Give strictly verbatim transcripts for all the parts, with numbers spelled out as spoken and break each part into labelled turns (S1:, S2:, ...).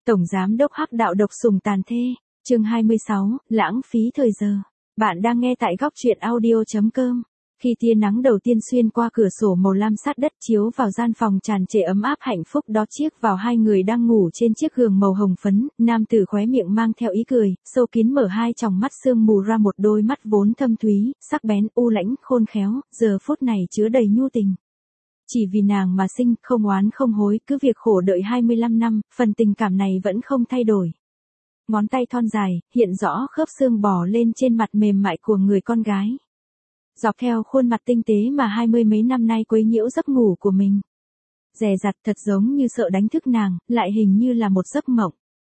S1: Tổng Giám đốc Hắc Đạo độc sủng tàn thê, chương hai mươi sáu, lãng phí thời giờ. Bạn đang nghe tại góc truyện audio chấm com. Khi tia nắng đầu tiên xuyên qua cửa sổ màu lam sát đất chiếu vào gian phòng tràn trề ấm áp hạnh phúc đó chiếc vào hai người đang ngủ trên chiếc giường màu hồng phấn, nam tử khóe miệng mang theo ý cười, sâu kín mở hai tròng mắt sương mù ra một đôi mắt vốn thâm thúy, sắc bén, u lãnh, khôn khéo, giờ phút này chứa đầy nhu tình. Chỉ vì nàng mà sinh, không oán không hối, cứ việc khổ đợi hai mươi lăm năm, phần tình cảm này vẫn không thay đổi. Ngón tay thon dài, hiện rõ khớp xương bò lên trên mặt mềm mại của người con gái. Dọc theo khuôn mặt tinh tế mà hai mươi mấy năm nay quấy nhiễu giấc ngủ của mình. Dè dặt thật giống như sợ đánh thức nàng, lại hình như là một giấc mộng.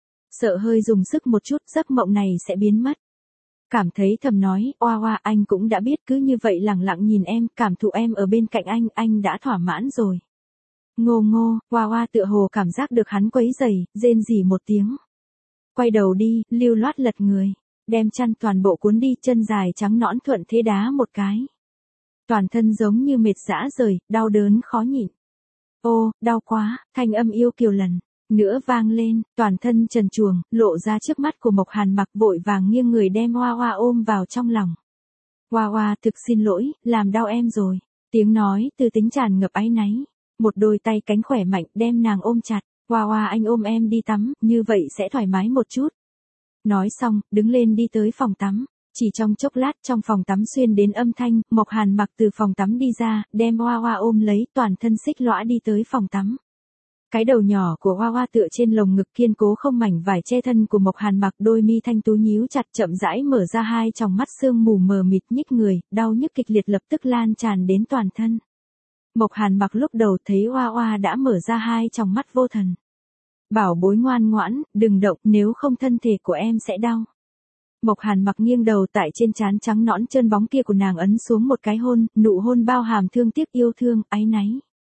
S1: Sợ hơi dùng sức một chút, giấc mộng này sẽ biến mất. Cảm thấy thầm nói, oa oa anh cũng đã biết, cứ như vậy lẳng lặng nhìn em, cảm thụ em ở bên cạnh anh, anh đã thỏa mãn rồi. Ngô ngô, oa oa tựa hồ cảm giác được hắn quấy rầy, rên rỉ một tiếng. Quay đầu đi, lưu loát lật người, đem chăn toàn bộ cuốn đi, chân dài trắng nõn thuận thế đá một cái. Toàn thân giống như mệt rã rời, đau đớn khó nhịn. Ô, đau quá, thanh âm yêu kiều lần nữa vang lên, toàn thân trần truồng, lộ ra trước mắt của Mộc Hàn Mặc, vội vàng nghiêng người đem Hoa Hoa ôm vào trong lòng. Hoa Hoa, thực xin lỗi, làm đau em rồi. Tiếng nói từ tính tràn ngập áy náy. Một đôi tay cánh khỏe mạnh đem nàng ôm chặt. Hoa Hoa, anh ôm em đi tắm, như vậy sẽ thoải mái một chút. Nói xong, đứng lên đi tới phòng tắm. Chỉ trong chốc lát, trong phòng tắm xuyên đến âm thanh, Mộc Hàn Mặc từ phòng tắm đi ra, đem Hoa Hoa ôm lấy, toàn thân xích lõa đi tới phòng tắm. Cái đầu nhỏ của Hoa Hoa tựa trên lồng ngực kiên cố không mảnh vải che thân của Mộc Hàn Mặc, đôi mi thanh tú nhíu chặt, chậm rãi mở ra hai tròng mắt sương mù mờ mịt nhích người, đau nhức kịch liệt lập tức lan tràn đến toàn thân. Mộc Hàn Mặc lúc đầu thấy Hoa Hoa đã mở ra hai tròng mắt vô thần. Bảo bối ngoan ngoãn, đừng động, nếu không thân thể của em sẽ đau. Mộc Hàn Mặc nghiêng đầu tại trên trán trắng nõn trơn bóng kia của nàng ấn xuống một cái hôn, nụ hôn bao hàm thương tiếc, yêu thương, áy náy.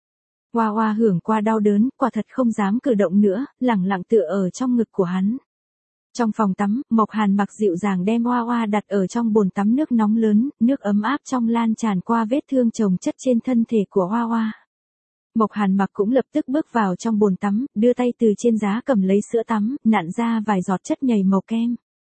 S1: Hoa Hoa hưởng qua đau đớn, quả thật không dám cử động nữa, lẳng lặng tựa ở trong ngực của hắn. Trong phòng tắm, Mộc Hàn Mặc dịu dàng đem Hoa Hoa đặt ở trong bồn tắm nước nóng lớn, nước ấm áp trong lan tràn qua vết thương chồng chất trên thân thể của Hoa Hoa. Mộc Hàn Mặc cũng lập tức bước vào trong bồn tắm, đưa tay từ trên giá cầm lấy sữa tắm, nặn ra vài giọt chất nhầy màu kem.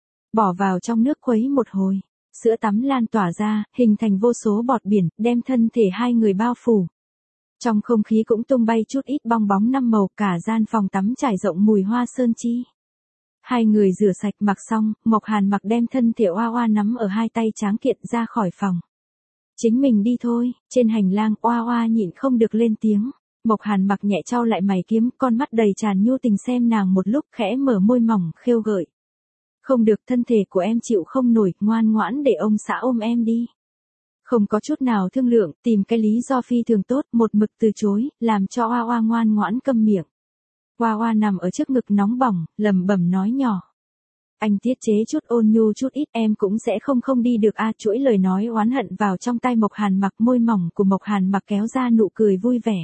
S1: Bỏ vào trong nước khuấy một hồi, sữa tắm lan tỏa ra, hình thành vô số bọt biển, đem thân thể hai người bao phủ. Trong không khí cũng tung bay chút ít bong bóng năm màu, cả gian phòng tắm trải rộng mùi hoa sơn chi. Hai người rửa sạch mặc xong, Mộc Hàn Mặc đem thân thể Hoa Hoa nắm ở hai tay tráng kiện ra khỏi phòng. Chính mình đi thôi. Trên hành lang, Hoa Hoa nhịn không được lên tiếng. Mộc Hàn Mặc nhẹ trao lại mày kiếm, con mắt đầy tràn nhu tình xem nàng một lúc, khẽ mở môi mỏng khêu gợi. Không được, thân thể của em chịu không nổi, ngoan ngoãn để ông xã ôm em đi. Không có chút nào thương lượng, tìm cái lý do phi thường tốt, một mực từ chối, làm cho Hoa Hoa ngoan ngoãn câm miệng. Hoa Hoa nằm ở trước ngực nóng bỏng, lẩm bẩm nói nhỏ. Anh tiết chế chút, ôn nhu chút ít, em cũng sẽ không không đi được a à, chuỗi lời nói oán hận vào trong tai Mộc Hàn Mặc, môi mỏng của Mộc Hàn Mặc kéo ra nụ cười vui vẻ.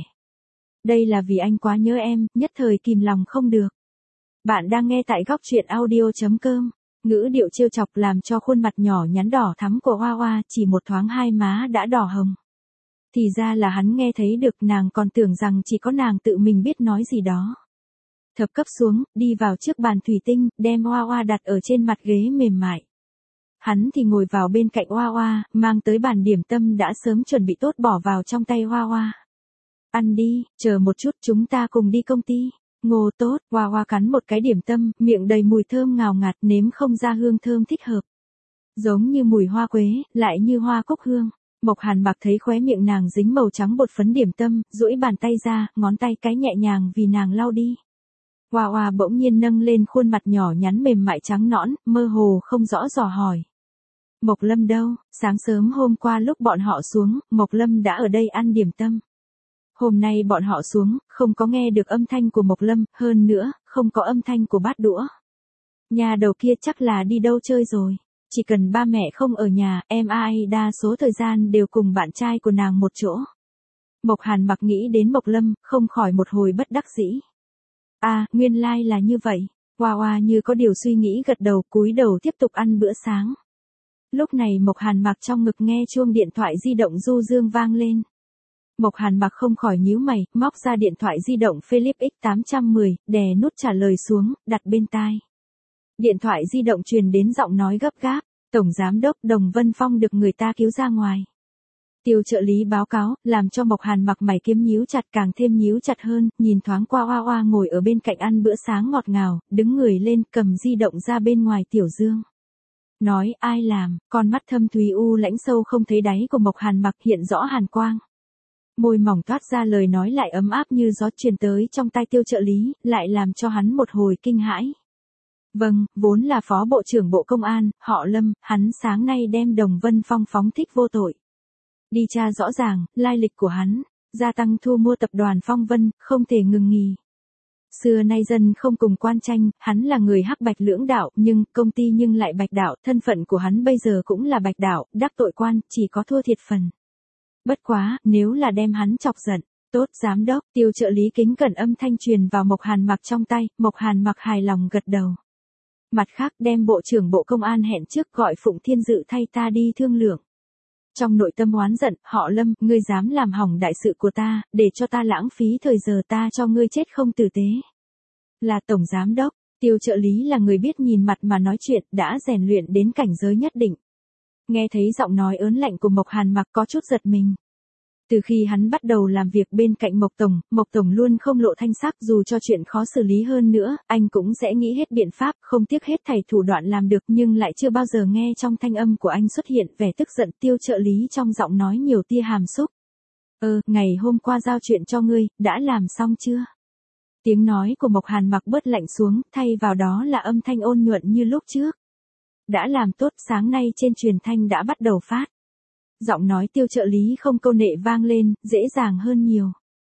S1: Đây là vì anh quá nhớ em, nhất thời kìm lòng không được. Bạn đang nghe tại góc truyện audio chấm com. Ngữ điệu trêu chọc làm cho khuôn mặt nhỏ nhắn đỏ thắm của Hoa Hoa chỉ một thoáng hai má đã đỏ hồng. Thì ra là hắn nghe thấy được, nàng còn tưởng rằng chỉ có nàng tự mình biết nói gì đó. Thập cấp xuống, đi vào trước bàn thủy tinh, đem Hoa Hoa đặt ở trên mặt ghế mềm mại. Hắn thì ngồi vào bên cạnh Hoa Hoa, mang tới bàn điểm tâm đã sớm chuẩn bị tốt bỏ vào trong tay Hoa Hoa. Ăn đi, chờ một chút chúng ta cùng đi công ty. Ngô tốt, Hoa Hoa cắn một cái điểm tâm, miệng đầy mùi thơm ngào ngạt, nếm không ra hương thơm thích hợp. Giống như mùi hoa quế, lại như hoa cúc hương. Mộc Hàn Mặc thấy khóe miệng nàng dính màu trắng bột phấn điểm tâm, duỗi bàn tay ra, ngón tay cái nhẹ nhàng vì nàng lau đi. Hoa Hoa bỗng nhiên nâng lên khuôn mặt nhỏ nhắn mềm mại trắng nõn, mơ hồ không rõ dò hỏi. Mộc Lâm đâu? Sáng sớm hôm qua lúc bọn họ xuống, Mộc Lâm đã ở đây ăn điểm tâm. Hôm nay bọn họ xuống, không có nghe được âm thanh của Mộc Lâm, hơn nữa, không có âm thanh của bát đũa. Nhà đầu kia chắc là đi đâu chơi rồi. Chỉ cần ba mẹ không ở nhà, em ai đa số thời gian đều cùng bạn trai của nàng một chỗ. Mộc Hàn Mặc nghĩ đến Mộc Lâm, không khỏi một hồi bất đắc dĩ. À, nguyên lai like là như vậy. Hoa Hoa như có điều suy nghĩ gật đầu, cúi đầu tiếp tục ăn bữa sáng. Lúc này Mộc Hàn Mặc trong ngực nghe chuông điện thoại di động du dương vang lên. Mộc Hàn Mặc không khỏi nhíu mày, móc ra điện thoại di động Philips X tám một không, đè nút trả lời xuống, đặt bên tai. Điện thoại di động truyền đến giọng nói gấp gáp, Tổng Giám đốc Đồng Vân Phong được người ta cứu ra ngoài. Tiêu trợ lý báo cáo, làm cho Mộc Hàn Mặc mày kiếm nhíu chặt càng thêm nhíu chặt hơn, nhìn thoáng qua Oa Oa ngồi ở bên cạnh ăn bữa sáng ngọt ngào, đứng người lên cầm di động ra bên ngoài Tiểu Dương. Nói ai làm, con mắt thâm thúy u lãnh sâu không thấy đáy của Mộc Hàn Mặc hiện rõ hàn quang. Môi mỏng toát ra lời nói lại ấm áp như gió truyền tới trong tai tiêu trợ lý, lại làm cho hắn một hồi kinh hãi. Vâng, vốn là Phó Bộ trưởng Bộ Công an, họ Lâm, hắn sáng nay đem Đồng Vân Phong phóng thích vô tội. Đi tra rõ ràng, lai lịch của hắn, gia tăng thu mua tập đoàn Phong Vân, không thể ngừng nghỉ. Xưa nay dân không cùng quan tranh, hắn là người hắc bạch lưỡng đạo, nhưng công ty nhưng lại bạch đạo, thân phận của hắn bây giờ cũng là bạch đạo, đắc tội quan, chỉ có thua thiệt phần. Bất quá, nếu là đem hắn chọc giận, tốt giám đốc, tiêu trợ lý kính cẩn âm thanh truyền vào Mộc Hàn Mặc trong tay, Mộc Hàn Mặc hài lòng gật đầu. Mặt khác đem Bộ trưởng Bộ Công an hẹn trước gọi Phụng Thiên Dự thay ta đi thương lượng. Trong nội tâm oán giận, họ Lâm, ngươi dám làm hỏng đại sự của ta, để cho ta lãng phí thời giờ ta cho ngươi chết không tử tế. Là Tổng Giám đốc, tiêu trợ lý là người biết nhìn mặt mà nói chuyện, đã rèn luyện đến cảnh giới nhất định. Nghe thấy giọng nói ớn lạnh của Mộc Hàn Mặc có chút giật mình. Từ khi hắn bắt đầu làm việc bên cạnh Mộc Tổng, Mộc Tổng luôn không lộ thanh sắc dù cho chuyện khó xử lý hơn nữa, anh cũng sẽ nghĩ hết biện pháp, không tiếc hết thảy thủ đoạn làm được nhưng lại chưa bao giờ nghe trong thanh âm của anh xuất hiện vẻ tức giận tiêu trợ lý trong giọng nói nhiều tia hàm xúc. Ờ, ngày hôm qua giao chuyện cho ngươi, đã làm xong chưa? Tiếng nói của Mộc Hàn Mặc bớt lạnh xuống, thay vào đó là âm thanh ôn nhuận như lúc trước. Đã làm tốt, sáng nay trên truyền thanh đã bắt đầu phát. Giọng nói tiêu trợ lý không câu nệ vang lên, dễ dàng hơn nhiều.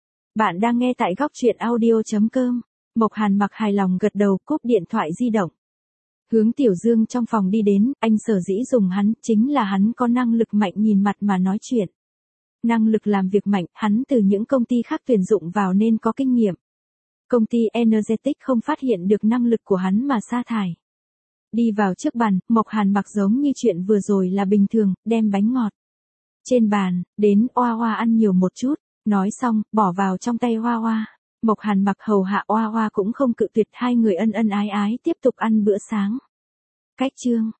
S1: Bạn đang nghe tại góc truyện audio.com. Mộc Hàn Mặc hài lòng gật đầu, cúp điện thoại di động. Hướng Tiểu Dương trong phòng đi đến, anh sở dĩ dùng hắn, chính là hắn có năng lực mạnh nhìn mặt mà nói chuyện. Năng lực làm việc mạnh, hắn từ những công ty khác tuyển dụng vào nên có kinh nghiệm. Công ty Energetic không phát hiện được năng lực của hắn mà sa thải. Đi vào trước bàn, Mộc Hàn Mặc giống như chuyện vừa rồi là bình thường, đem bánh ngọt trên bàn, đến Oa Oa ăn nhiều một chút, nói xong, bỏ vào trong tay Oa Oa. Mộc Hàn Mặc hầu hạ Oa Oa cũng không cự tuyệt, hai người ân ân ái ái tiếp tục ăn bữa sáng. Cách chương